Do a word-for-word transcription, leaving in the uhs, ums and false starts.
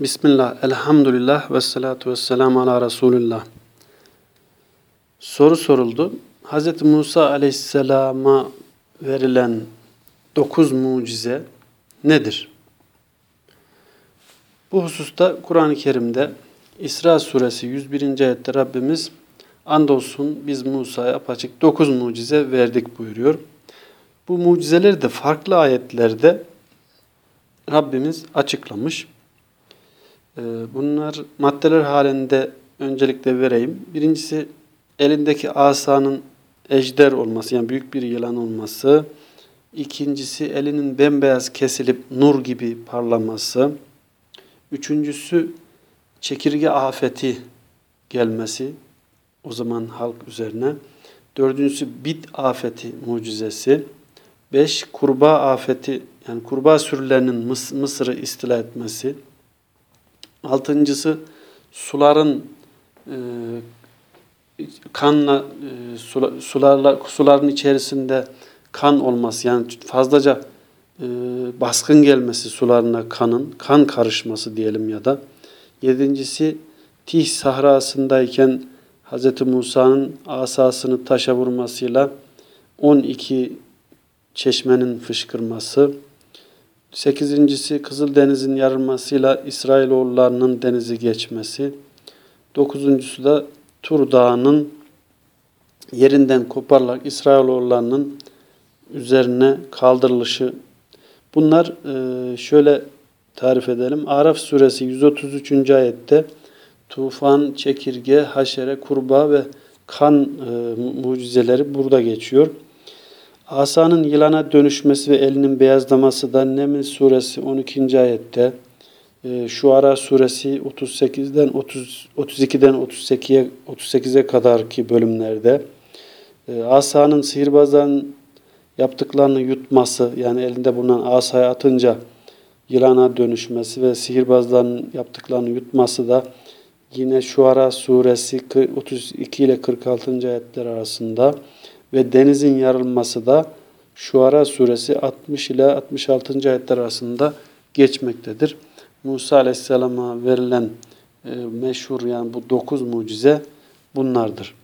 Bismillah, elhamdülillah ve salatu ve selamu ala Resulillah. Soru soruldu. Hz. Musa aleyhisselama verilen dokuz mucize nedir? Bu hususta Kur'an-ı Kerim'de İsra suresi yüz birinci ayette Rabbimiz andolsun biz Musa'ya apaçık dokuz mucize verdik buyuruyor. Bu mucizeleri de farklı ayetlerde Rabbimiz açıklamış. Bunlar maddeler halinde öncelikle vereyim. Birincisi elindeki asanın ejder olması, yani büyük bir yılan olması. İkincisi elinin bembeyaz kesilip nur gibi parlaması. Üçüncüsü çekirge afeti gelmesi, o zaman halk üzerine. Dördüncüsü bit afeti mucizesi. Beş kurbağa afeti, yani kurbağa sürülerinin Mıs Mısır'ı istila etmesi. Altıncısı suların e, kanla e, sula, sularla suların içerisinde kan olması, yani fazlaca e, baskın gelmesi sularına kanın, kan karışması diyelim ya da. Yedincisi Tih sahrasındayken Hz. Musa'nın asasını taşa vurmasıyla on iki çeşmenin fışkırması. Sekizincisi Kızıldeniz'in yarılmasıyla İsrailoğullarının denizi geçmesi. Dokuzuncusu da Tur Dağı'nın yerinden koparılarak İsrailoğullarının üzerine kaldırılışı. Bunlar şöyle tarif edelim. Araf suresi yüz otuz üçüncü ayette tufan, çekirge, haşere, kurbağa ve kan mucizeleri burada geçiyor. Asanın yılana dönüşmesi ve elinin beyazlaması da Neml suresi on ikinci ayette, Şuara suresi otuz sekizden otuz, otuz ikiden otuz sekize kadarki bölümlerde, asanın sihirbazların yaptıklarını yutması, yani elinde bulunan asayı atınca yılana dönüşmesi ve sihirbazların yaptıklarını yutması da yine Şuara suresi otuz iki ile kırk altıncı ayetler arasında ve denizin yarılması da Şuara suresi altmış ile altmış altıncı ayetler arasında geçmektedir. Musa aleyhisselama verilen e, meşhur, yani bu dokuz mucize bunlardır.